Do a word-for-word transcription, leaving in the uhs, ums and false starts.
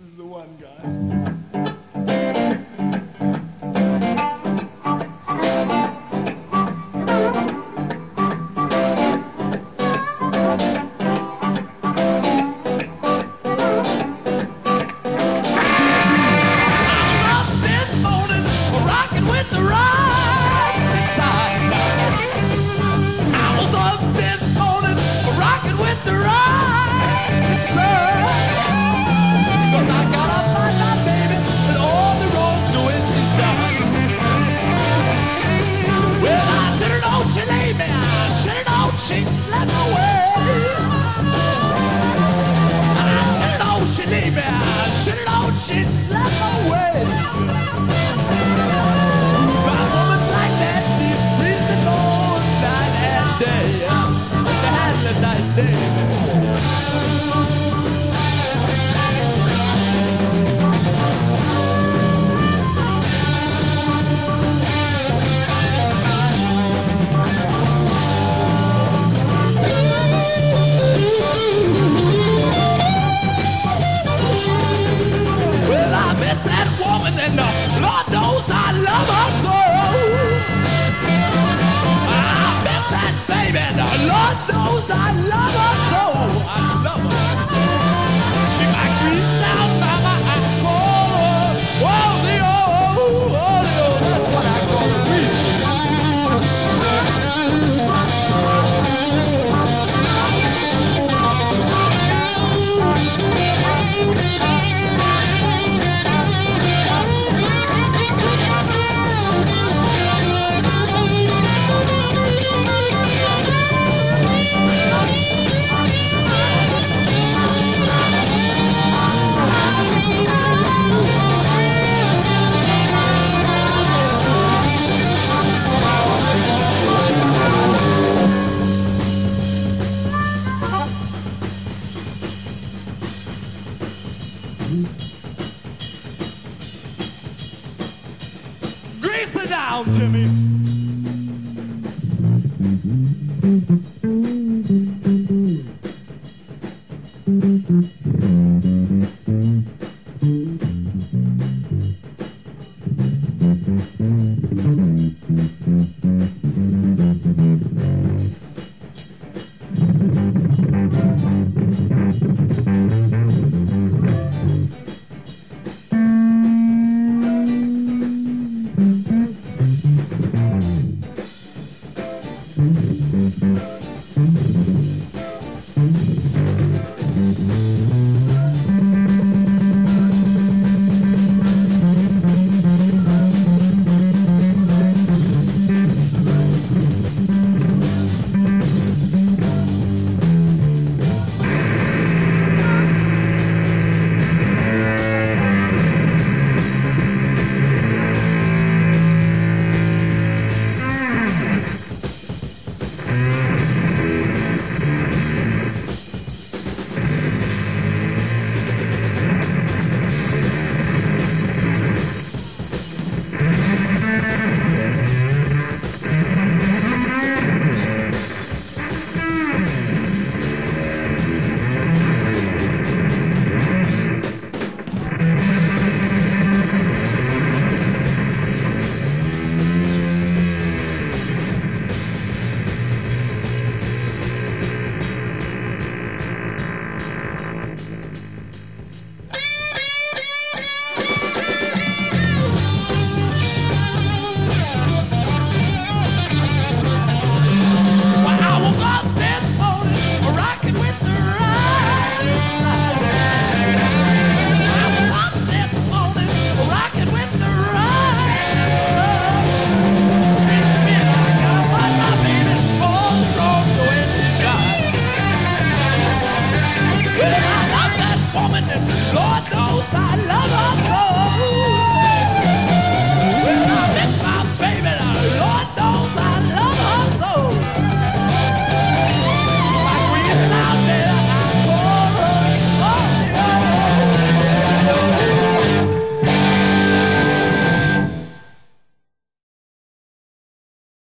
is the one guy. She slept away. I should've known she'd leave me. I should've known she'd slept away. Some bad woman's like that, need reason all night and day. The hand of night, day. And uh, Lord knows I love her so. I miss that baby, and uh, Lord knows I love her so. I love her. She might grease down by my ankle. Oh, the old, oh, the old. That's what I call the grease. Grease it down, Timmy.